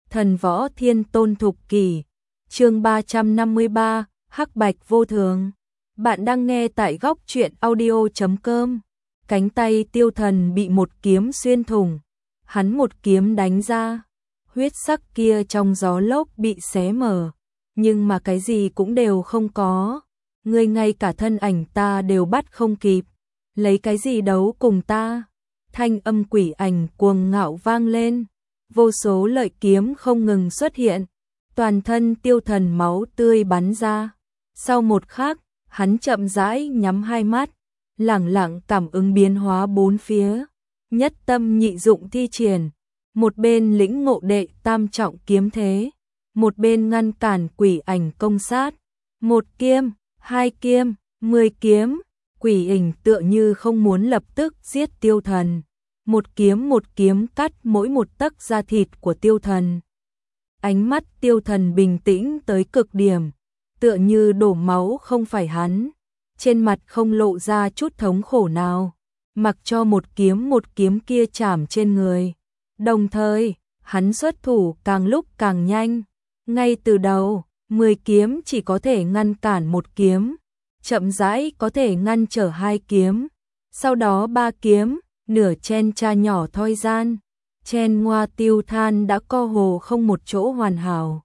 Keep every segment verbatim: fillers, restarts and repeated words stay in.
Thần võ thiên tôn thục kỷ, chương ba trăm năm mươi ba, hắc bạch vô thường. Bạn đang nghe tại góc truyện audio chấm com. Cánh tay Tiêu Thần bị một kiếm xuyên thủng, hắn một kiếm đánh ra, huyết sắc kia trong gió lốc bị xé mở, nhưng mà cái gì cũng đều không có. Ngươi ngay cả thân ảnh ta đều bắt không kịp, lấy cái gì đấu cùng ta? Thanh âm quỷ ảnh cuồng ngạo vang lên, vô số lợi kiếm không ngừng xuất hiện, toàn thân Tiêu Thần máu tươi bắn ra. Sau một khắc, hắn chậm rãi nhắm hai mắt, lẳng lặng cảm ứng biến hóa bốn phía, nhất tâm nhị dụng thi triển, một bên lĩnh ngộ đệ tam trọng kiếm thế, một bên ngăn cản quỷ ảnh công sát. Một kiếm, hai kiếm, mười kiếm, quỷ ảnh tựa như không muốn lập tức giết Tiêu Thần, một kiếm một kiếm cắt mỗi một tấc da thịt của Tiêu Thần. Ánh mắt Tiêu Thần bình tĩnh tới cực điểm, tựa như đổ máu không phải hắn, trên mặt không lộ ra chút thống khổ nào, mặc cho một kiếm một kiếm kia chạm trên người. Đồng thời, hắn xuất thủ càng lúc càng nhanh, ngay từ đầu, mười kiếm chỉ có thể ngăn cản một kiếm, chậm rãi có thể ngăn trở hai kiếm, sau đó ba kiếm, nửa chen cha nhỏ thoi gian, chen ngoa Tiêu Than đã co hồ không một chỗ hoàn hảo.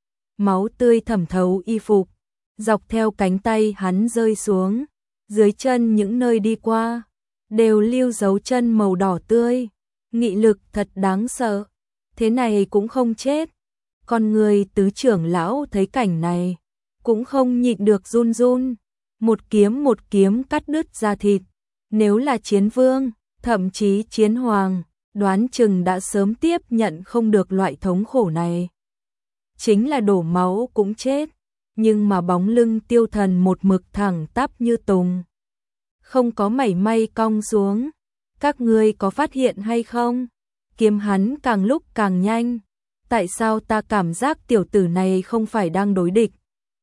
Máu tươi thẩm thấu y phục, dọc theo cánh tay hắn rơi xuống, dưới chân những nơi đi qua, đều lưu dấu chân màu đỏ tươi, nghị lực thật đáng sợ, thế này cũng không chết. Con người tứ trưởng lão thấy cảnh này, cũng không nhịn được run run, một kiếm một kiếm cắt đứt da thịt, nếu là chiến vương, thậm chí chiến hoàng, đoán chừng đã sớm tiếp nhận không được loại thống khổ này. Chính là đổ máu cũng chết, nhưng mà bóng lưng Tiêu Thần một mực thẳng tắp như tùng, không có mảy may cong xuống. Các ngươi có phát hiện hay không? Kiếm hắn càng lúc càng nhanh. Tại sao ta cảm giác tiểu tử này không phải đang đối địch,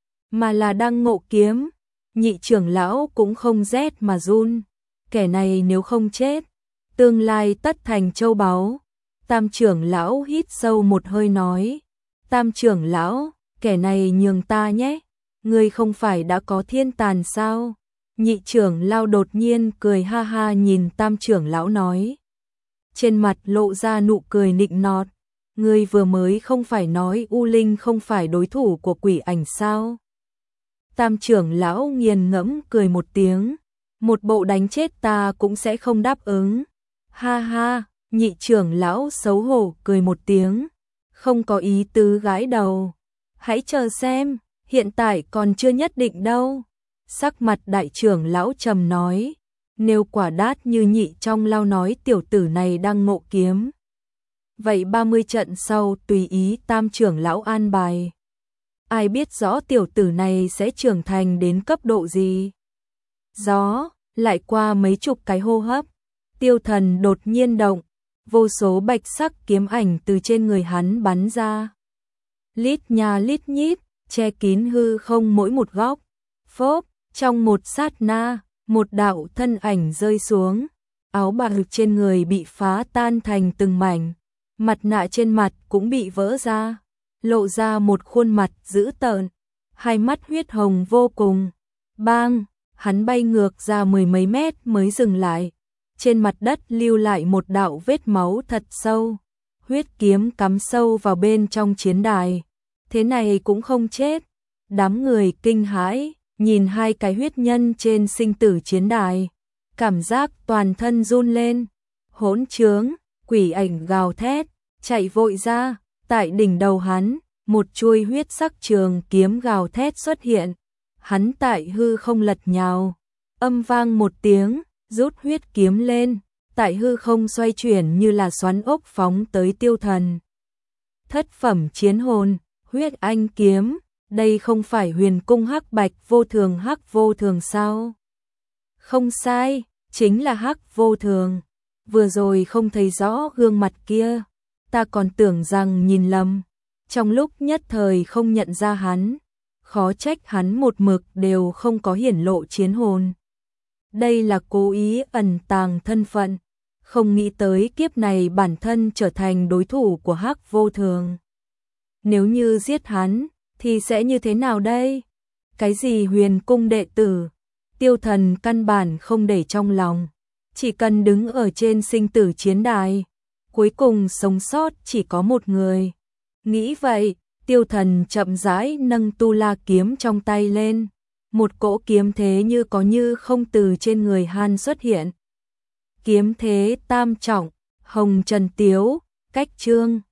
mà là đang ngộ kiếm? Nhị trưởng lão cũng không rét mà run. Kẻ này nếu không chết, tương lai tất thành châu báu. Tam trưởng lão hít sâu một hơi nói. Tam trưởng lão, kẻ này nhường ta nhé. Ngươi không phải đã có thiên tàn sao? Nhị trưởng lão đột nhiên cười ha ha nhìn tam trưởng lão nói. Trên mặt lộ ra nụ cười nịnh nọt. Ngươi vừa mới không phải nói U Linh không phải đối thủ của quỷ ảnh sao? Tam trưởng lão nghiền ngẫm cười một tiếng. Một bộ đánh chết ta cũng sẽ không đáp ứng. Ha ha, nhị trưởng lão xấu hổ cười một tiếng. Không có ý tứ gãi đầu. Hãy chờ xem, hiện tại còn chưa nhất định đâu. Sắc mặt đại trưởng lão trầm nói. Nếu quả đát như nhị trong lao nói tiểu tử này đang ngộ kiếm, vậy ba mươi trận sau tùy ý tam trưởng lão an bài. Ai biết rõ tiểu tử này sẽ trưởng thành đến cấp độ gì? Gió, lại qua mấy chục cái hô hấp, Tiêu Thần đột nhiên động, vô số bạch sắc kiếm ảnh từ trên người hắn bắn ra. Lít nha lít nhít, che kín hư không mỗi một góc. Phốp, trong một sát na, một đạo thân ảnh rơi xuống, áo bạc trên người bị phá tan thành từng mảnh. Mặt nạ trên mặt cũng bị vỡ ra, lộ ra một khuôn mặt dữ tợn, hai mắt huyết hồng vô cùng. Bang, hắn bay ngược ra mười mấy mét mới dừng lại, trên mặt đất lưu lại một đạo vết máu thật sâu, huyết kiếm cắm sâu vào bên trong chiến đài. Thế này cũng không chết. Đám người kinh hãi, nhìn hai cái huyết nhân trên sinh tử chiến đài, cảm giác toàn thân run lên. Hỗn trướng, quỷ ảnh gào thét, chạy vội ra, tại đỉnh đầu hắn, một chuôi huyết sắc trường kiếm gào thét xuất hiện. Hắn tại hư không lật nhào, âm vang một tiếng, rút huyết kiếm lên, tại hư không xoay chuyển như là xoắn ốc phóng tới Tiêu Thần. Thất phẩm chiến hồn, huyết anh kiếm, đây không phải huyền cung hắc bạch vô thường hắc vô thường sao? Không sai, chính là hắc vô thường. Vừa rồi không thấy rõ gương mặt kia, ta còn tưởng rằng nhìn lầm, trong lúc nhất thời không nhận ra hắn, khó trách hắn một mực đều không có hiển lộ chiến hồn. Đây là cố ý ẩn tàng thân phận, không nghĩ tới kiếp này bản thân trở thành đối thủ của hắc vô thường. nếu như giết hắn, thì sẽ như thế nào đây? Cái gì huyền cung đệ tử, Tiêu Thần căn bản không để trong lòng, chỉ cần đứng ở trên sinh tử chiến đài, cuối cùng sống sót chỉ có một người. Nghĩ vậy, Tiêu Thần chậm rãi nâng tu la kiếm trong tay lên, một cỗ kiếm thế như có như không từ trên người hắn xuất hiện. Kiếm thế tam trọng, hồng trần tiếu, cách chương